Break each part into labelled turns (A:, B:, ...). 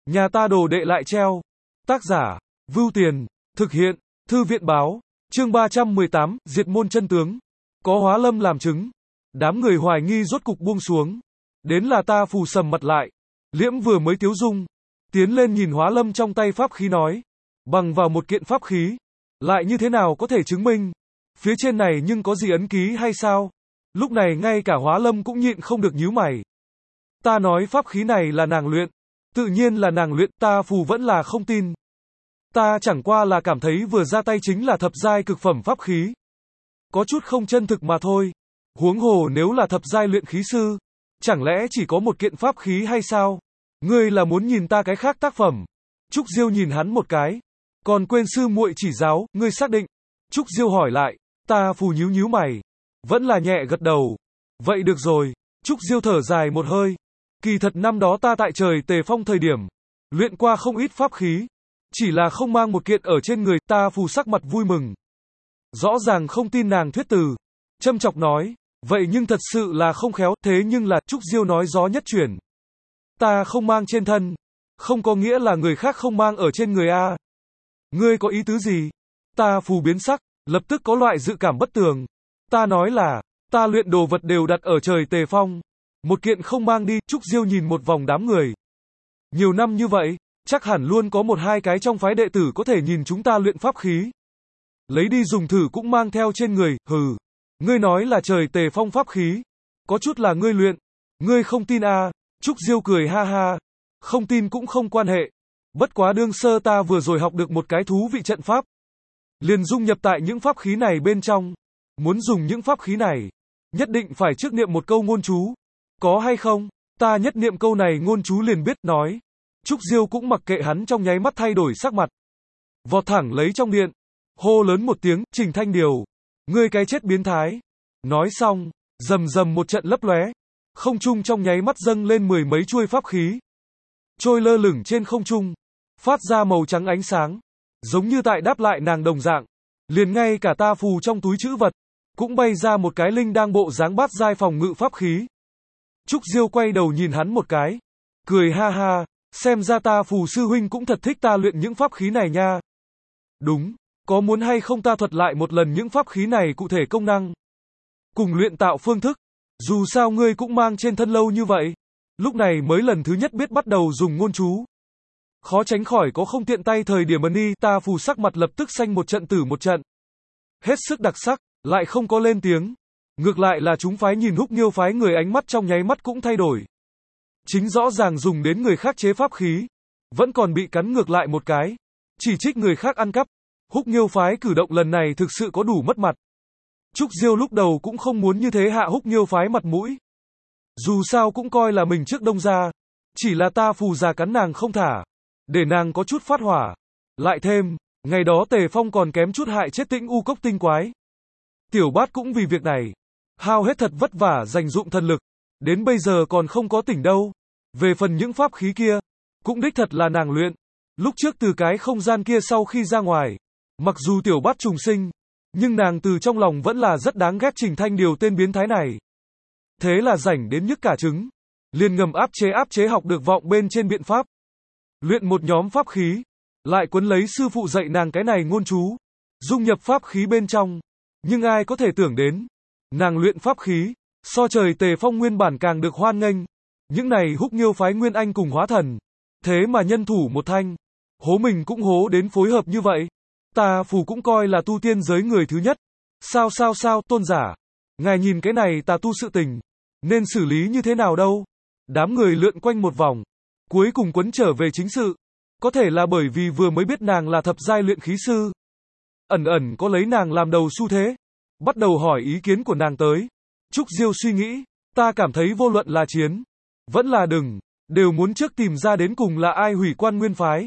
A: Nhà ta đồ đệ lại treo. Tác giả, Vưu Tiền, thực hiện, Thư viện báo, chương 318, diệt môn chân tướng. Có Hóa Lâm làm chứng. Đám người hoài nghi rốt cục buông xuống. Đến là ta phù sầm mặt lại. Liễm vừa mới tiếu dung. Tiến lên nhìn Hóa Lâm trong tay pháp khí nói. Bằng vào một kiện pháp khí. Lại như thế nào có thể chứng minh? Phía trên này nhưng có gì ấn ký hay sao? Lúc này ngay cả Hóa Lâm cũng nhịn không được nhíu mày. Ta nói pháp khí này là nàng luyện. Tự nhiên là nàng luyện, ta phù vẫn là không tin. Ta chẳng qua là cảm thấy vừa ra tay chính là thập giai cực phẩm pháp khí. Có chút không chân thực mà thôi. Huống hồ nếu là thập giai luyện khí sư, chẳng lẽ chỉ có một kiện pháp khí hay sao? Ngươi là muốn nhìn ta cái khác tác phẩm? Trúc Diêu nhìn hắn một cái. Còn quên sư muội chỉ giáo, ngươi xác định? Trúc Diêu hỏi lại. Ta phù nhíu nhíu mày. Vẫn là nhẹ gật đầu. Vậy được rồi. Trúc Diêu thở dài một hơi. Kỳ thật năm đó ta tại trời Tề Phong thời điểm, luyện qua không ít pháp khí. Chỉ là không mang một kiện ở trên người, ta phù sắc mặt vui mừng. Rõ ràng không tin nàng thuyết từ. Châm chọc nói. Vậy nhưng thật sự là không khéo, thế nhưng là, Trúc Diêu nói gió nhất chuyển. Ta không mang trên thân. Không có nghĩa là người khác không mang ở trên người a. Ngươi có ý tứ gì? Ta phù biến sắc, lập tức có loại dự cảm bất tường. Ta nói là, ta luyện đồ vật đều đặt ở trời Tề Phong. Một kiện không mang đi, Trúc Diêu nhìn một vòng đám người. Nhiều năm như vậy, chắc hẳn luôn có một hai cái trong phái đệ tử có thể nhìn chúng ta luyện pháp khí. Lấy đi dùng thử cũng mang theo trên người, hừ. Ngươi nói là trời Tề Phong pháp khí. Có chút là ngươi luyện. Ngươi không tin à? Trúc Diêu cười ha ha. Không tin cũng không quan hệ. Bất quá đương sơ ta vừa rồi học được một cái thú vị trận pháp. Liền dung nhập tại những pháp khí này bên trong. Muốn dùng những pháp khí này, nhất định phải trước niệm một câu ngôn chú. Có hay không? Ta nhất niệm câu này ngôn chú liền biết, nói. Trúc Diêu cũng mặc kệ hắn trong nháy mắt thay đổi sắc mặt. Vọt thẳng lấy trong điện. Hô lớn một tiếng, Trình Thanh Điều. Ngươi cái chết biến thái. Nói xong, rầm rầm một trận lấp lóe. Không trung trong nháy mắt dâng lên mười mấy chuôi pháp khí. Trôi lơ lửng trên không trung. Phát ra màu trắng ánh sáng. Giống như tại đáp lại nàng đồng dạng. Liền ngay cả ta phù trong túi trữ vật. Cũng bay ra một cái linh đang bộ dáng bát giai phòng ngự pháp khí. Trúc Diêu quay đầu nhìn hắn một cái. Cười ha ha. Xem ra ta phù sư huynh cũng thật thích ta luyện những pháp khí này nha. Đúng. Có muốn hay không ta thuật lại một lần những pháp khí này cụ thể công năng? Cùng luyện tạo phương thức. Dù sao ngươi cũng mang trên thân lâu như vậy. Lúc này mới lần thứ nhất biết bắt đầu dùng ngôn chú. Khó tránh khỏi có không tiện tay thời điểm ấn y, ta phù sắc mặt lập tức xanh một trận tử một trận. Hết sức đặc sắc, lại không có lên tiếng. Ngược lại là chúng phái nhìn Húc Nghiêu phái người ánh mắt trong nháy mắt cũng thay đổi. Chính rõ ràng dùng đến người khác chế pháp khí. Vẫn còn bị cắn ngược lại một cái. Chỉ trích người khác ăn cắp. Húc Nghiêu phái cử động lần này thực sự có đủ mất mặt. Trúc Diêu lúc đầu cũng không muốn như thế hạ Húc Nghiêu phái mặt mũi. Dù sao cũng coi là mình trước đông ra. Chỉ là ta phù già cắn nàng không thả. Để nàng có chút phát hỏa. Lại thêm, ngày đó Tề Phong còn kém chút hại chết Tĩnh U Cốc tinh quái. Tiểu Bát cũng vì việc này hao hết thật vất vả dành dụng thần lực. Đến bây giờ còn không có tỉnh đâu. Về phần những pháp khí kia, cũng đích thật là nàng luyện. Lúc trước từ cái không gian kia sau khi ra ngoài, mặc dù Tiểu Bát trùng sinh, nhưng nàng từ trong lòng vẫn là rất đáng ghét Trình Thanh Điều tên biến thái này. Thế là rảnh đến nhức cả trứng. Liền ngầm áp chế học được vọng bên trên biện pháp. Luyện một nhóm pháp khí. Lại quấn lấy sư phụ dạy nàng cái này ngôn chú. Dung nhập pháp khí bên trong. Nhưng ai có thể tưởng đến. Nàng luyện pháp khí. So trời Tề Phong nguyên bản càng được hoan nghênh. Những này Húc Nghiêu phái Nguyên Anh cùng hóa thần. Thế mà nhân thủ một thanh. Hố mình cũng hố đến phối hợp như vậy. Ta phù cũng coi là tu tiên giới người thứ nhất. Sao, tôn giả. Ngài nhìn cái này tà tu sự tình. Nên xử lý như thế nào đâu? Đám người lượn quanh một vòng. Cuối cùng quấn trở về chính sự. Có thể là bởi vì vừa mới biết nàng là thập giai luyện khí sư. Ẩn ẩn có lấy nàng làm đầu xu thế. Bắt đầu hỏi ý kiến của nàng tới. Trúc Diêu suy nghĩ. Ta cảm thấy vô luận là chiến. Vẫn là đừng. Đều muốn trước tìm ra đến cùng là ai hủy Quan Nguyên phái.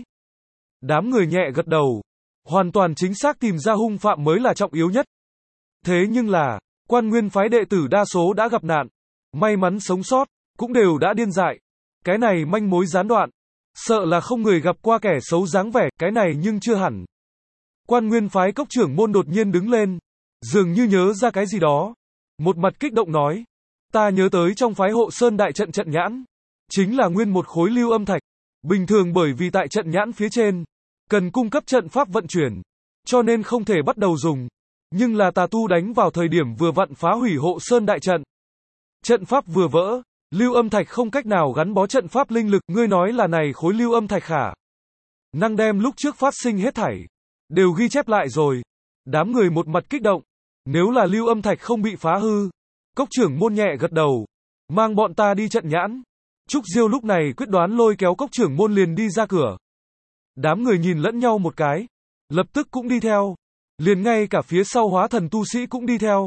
A: Đám người nhẹ gật đầu. Hoàn toàn chính xác tìm ra hung phạm mới là trọng yếu nhất. Thế nhưng là, Quan Nguyên phái đệ tử đa số đã gặp nạn. May mắn sống sót, cũng đều đã điên dại. Cái này manh mối gián đoạn. Sợ là không người gặp qua kẻ xấu dáng vẻ, cái này nhưng chưa hẳn. Quan Nguyên phái cốc trưởng môn đột nhiên đứng lên. Dường như nhớ ra cái gì đó. Một mặt kích động nói. Ta nhớ tới trong phái Hộ Sơn đại trận trận nhãn. Chính là nguyên một khối lưu âm thạch. Bình thường bởi vì tại trận nhãn phía trên, cần cung cấp trận pháp vận chuyển, cho nên không thể bắt đầu dùng. Nhưng là tà tu đánh vào thời điểm vừa vặn phá hủy hộ sơn đại trận. Trận pháp vừa vỡ, lưu âm thạch không cách nào gắn bó trận pháp linh lực, ngươi nói là này khối lưu âm thạch khả năng đem lúc trước phát sinh hết thảy đều ghi chép lại rồi. Đám người một mặt kích động, nếu là lưu âm thạch không bị phá hư. Cốc trưởng môn nhẹ gật đầu, mang bọn ta đi trận nhãn. Trúc Diêu lúc này quyết đoán lôi kéo cốc trưởng môn liền đi ra cửa. Đám người nhìn lẫn nhau một cái, lập tức cũng đi theo. Liền ngay cả phía sau hóa thần tu sĩ cũng đi theo.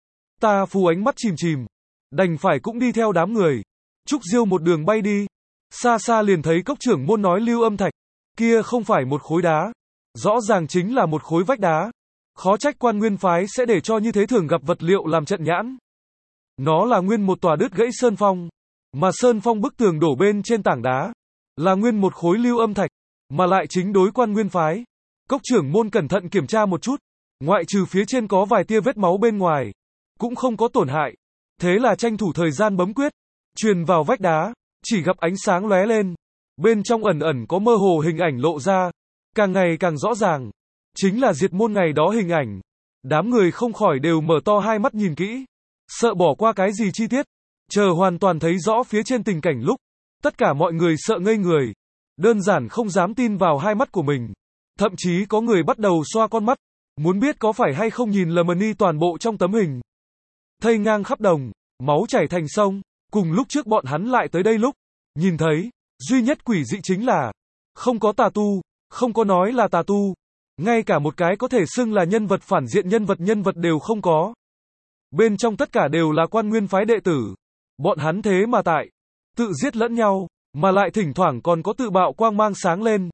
A: Ta Phù ánh mắt chìm chìm, đành phải cũng đi theo đám người. Trúc Diêu một đường bay đi, xa xa liền thấy cốc trưởng môn nói lưu âm thạch, kia không phải một khối đá, rõ ràng chính là một khối vách đá. Khó trách Quan Nguyên phái sẽ để cho như thế, thường gặp vật liệu làm trận nhãn. Nó là nguyên một tòa đứt gãy sơn phong, mà sơn phong bức tường đổ bên trên tảng đá, là nguyên một khối lưu âm thạch, mà lại chính đối Quan Nguyên phái. Cốc trưởng môn cẩn thận kiểm tra một chút, ngoại trừ phía trên có vài tia vết máu bên ngoài, cũng không có tổn hại. Thế là tranh thủ thời gian bấm quyết, truyền vào vách đá, chỉ gặp ánh sáng lóe lên, bên trong ẩn ẩn có mơ hồ hình ảnh lộ ra, càng ngày càng rõ ràng, chính là diệt môn ngày đó hình ảnh. Đám người không khỏi đều mở to hai mắt nhìn kỹ, sợ bỏ qua cái gì chi tiết, chờ hoàn toàn thấy rõ phía trên tình cảnh lúc, tất cả mọi người sợ ngây người, đơn giản không dám tin vào hai mắt của mình. Thậm chí có người bắt đầu xoa con mắt, muốn biết có phải hay không nhìn lầm đi toàn bộ trong tấm hình. Thây ngang khắp đồng, máu chảy thành sông, cùng lúc trước bọn hắn lại tới đây lúc, nhìn thấy, duy nhất quỷ dị chính là, không có tà tu, không có nói là tà tu, ngay cả một cái có thể xưng là nhân vật phản diện nhân vật đều không có. Bên trong tất cả đều là Quan Nguyên phái đệ tử, bọn hắn thế mà tự giết lẫn nhau, mà lại thỉnh thoảng còn có tự bạo quang mang sáng lên.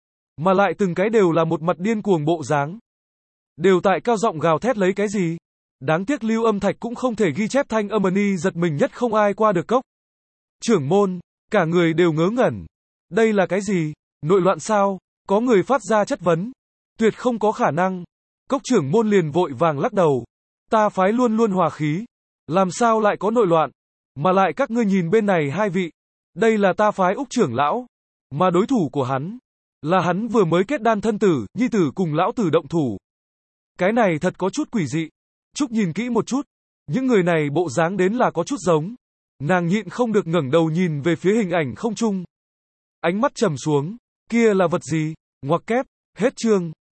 A: Mà lại từng cái đều là một mặt điên cuồng bộ dáng. Đều tại cao giọng gào thét lấy cái gì. Đáng tiếc lưu âm thạch cũng không thể ghi chép thanh âm, giật mình nhất không ai qua được cốc trưởng môn, cả người đều ngớ ngẩn. Đây là cái gì? Nội loạn sao? Có người phát ra chất vấn. Tuyệt không có khả năng. Cốc trưởng môn liền vội vàng lắc đầu. Ta phái luôn luôn hòa khí. Làm sao lại có nội loạn? Mà lại các ngươi nhìn bên này hai vị. Đây là ta phái Úc trưởng lão. Mà đối thủ của hắn là hắn vừa mới kết đan thân tử, nhi tử cùng lão tử động thủ. Cái này thật có chút quỷ dị. Trúc nhìn kỹ một chút, những người này bộ dáng đến là có chút giống. Nàng nhịn không được ngẩng đầu nhìn về phía hình ảnh không trung. Ánh mắt trầm xuống, kia là vật gì? Ngoặc kép, hết chương.